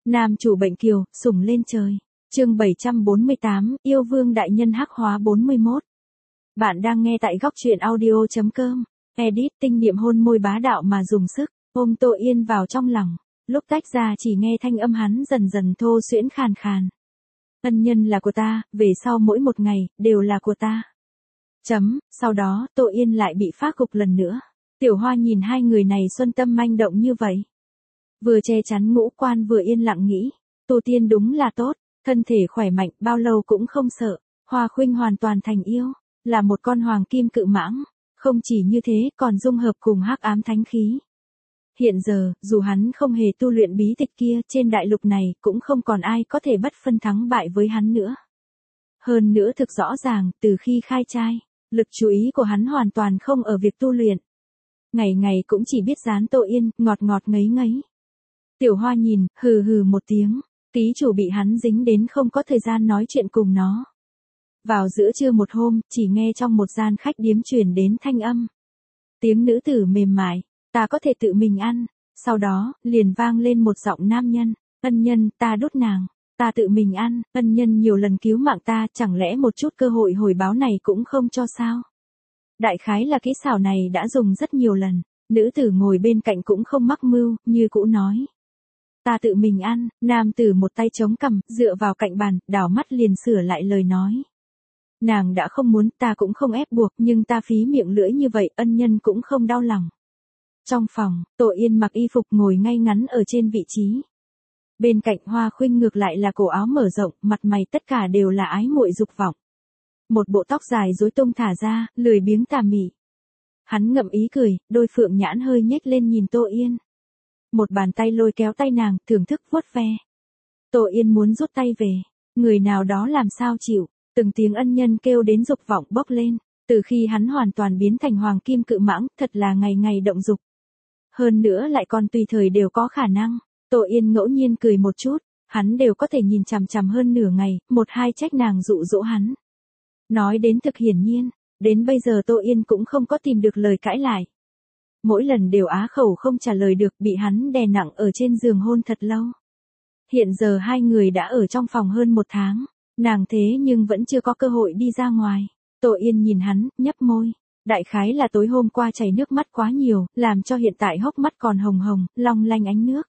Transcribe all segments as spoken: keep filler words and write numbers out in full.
Nam chủ bệnh kiều, sủng lên trời. Chương bảy trăm bốn mươi tám, yêu vương đại nhân hắc hóa bốn mươi mốt. Bạn đang nghe tại góc truyện audio chấm com. Edit tinh niệm hôn môi bá đạo mà dùng sức, ôm Tô Yên vào trong lòng. Lúc tách ra chỉ nghe thanh âm hắn dần dần thô xuyễn khàn khàn. Ân nhân là của ta, về sau mỗi một ngày, đều là của ta. Chấm, sau đó, Tô Yên lại bị phá cục lần nữa. Tiểu Hoa nhìn hai người này xuân tâm manh động như vậy. Vừa che chắn ngũ quan vừa yên lặng nghĩ, tu tiên đúng là tốt, thân thể khỏe mạnh bao lâu cũng không sợ. Hoa Khuynh hoàn toàn thành yêu, là một con hoàng kim cự mãng, không chỉ như thế còn dung hợp cùng hắc ám thánh khí. Hiện giờ, dù hắn không hề tu luyện bí tịch kia, trên đại lục này cũng không còn ai có thể bất phân thắng bại với hắn nữa. Hơn nữa thực rõ ràng, từ khi khai trai, lực chú ý của hắn hoàn toàn không ở việc tu luyện. Ngày ngày cũng chỉ biết dán Tô Yên, ngọt ngọt ngấy ngấy. Tiểu Hoa nhìn, hừ hừ một tiếng, ký chủ bị hắn dính đến không có thời gian nói chuyện cùng nó. Vào giữa trưa một hôm, chỉ nghe trong một gian khách điếm truyền đến thanh âm. Tiếng nữ tử mềm mại, ta có thể tự mình ăn. Sau đó, liền vang lên một giọng nam nhân, ân nhân, ta đút nàng, ta tự mình ăn, ân nhân nhiều lần cứu mạng ta, chẳng lẽ một chút cơ hội hồi báo này cũng không cho sao? Đại khái là kỹ xảo này đã dùng rất nhiều lần, nữ tử ngồi bên cạnh cũng không mắc mưu, như cũ nói. Ta tự mình ăn, nam tử một tay chống cằm, dựa vào cạnh bàn, đảo mắt liền sửa lại lời nói. Nàng đã không muốn, ta cũng không ép buộc, nhưng ta phí miệng lưỡi như vậy, ân nhân cũng không đau lòng. Trong phòng, Tô Yên mặc y phục ngồi ngay ngắn ở trên vị trí. Bên cạnh Hoa Khuynh ngược lại là cổ áo mở rộng, mặt mày tất cả đều là ái muội dục vọng. Một bộ tóc dài rối tung thả ra, lười biếng tà mị. Hắn ngậm ý cười, đôi phượng nhãn hơi nhếch lên nhìn Tô Yên. Một bàn tay lôi kéo tay nàng, thưởng thức vuốt ve. Tô Yên muốn rút tay về, người nào đó làm sao chịu, từng tiếng ân nhân kêu đến dục vọng bốc lên, từ khi hắn hoàn toàn biến thành hoàng kim cự mãng, thật là ngày ngày động dục. Hơn nữa lại còn tùy thời đều có khả năng. Tô Yên ngẫu nhiên cười một chút, hắn đều có thể nhìn chằm chằm hơn nửa ngày, một hai trách nàng dụ dỗ hắn. Nói đến thực hiển nhiên, đến bây giờ Tô Yên cũng không có tìm được lời cãi lại. Mỗi lần đều á khẩu không trả lời được, bị hắn đè nặng ở trên giường hôn thật lâu. Hiện giờ hai người đã ở trong phòng hơn một tháng, nàng thế nhưng vẫn chưa có cơ hội đi ra ngoài. Tô Yên nhìn hắn, nhấp môi. Đại khái là tối hôm qua chảy nước mắt quá nhiều, làm cho hiện tại hốc mắt còn hồng hồng, long lanh ánh nước.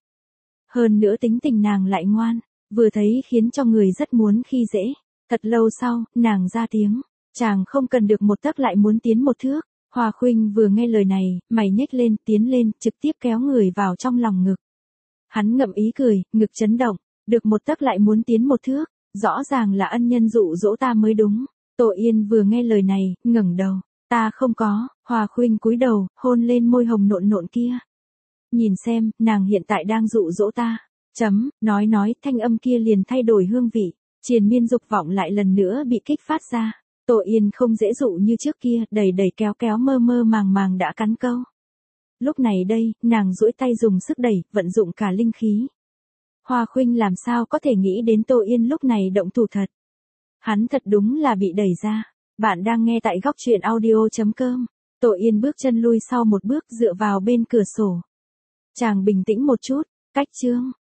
Hơn nữa tính tình nàng lại ngoan, vừa thấy khiến cho người rất muốn khi dễ. Thật lâu sau, nàng ra tiếng, chàng không cần được một tấc lại muốn tiến một thước. Hoa Khuynh vừa nghe lời này, mày nhếch lên, tiến lên, trực tiếp kéo người vào trong lòng ngực. Hắn ngậm ý cười, ngực chấn động, được một tấc lại muốn tiến một thước, rõ ràng là ân nhân dụ dỗ ta mới đúng. Tô Yên vừa nghe lời này, ngẩng đầu, ta không có. Hoa Khuynh cúi đầu, hôn lên môi hồng nộn nộn kia. Nhìn xem, nàng hiện tại đang dụ dỗ ta. Chấm, nói nói, thanh âm kia liền thay đổi hương vị, triền miên dục vọng lại lần nữa bị kích phát ra. Tô Yên không dễ dụ như trước kia, đầy đầy kéo kéo mơ mơ màng màng đã cắn câu. Lúc này đây, nàng duỗi tay dùng sức đẩy, vận dụng cả linh khí. Hoa Khuynh làm sao có thể nghĩ đến Tô Yên lúc này động thủ thật. Hắn thật đúng là bị đẩy ra. Bạn đang nghe tại góc truyện audio chấm com. Tô Yên bước chân lui sau một bước, dựa vào bên cửa sổ. Chàng bình tĩnh một chút, cách chương.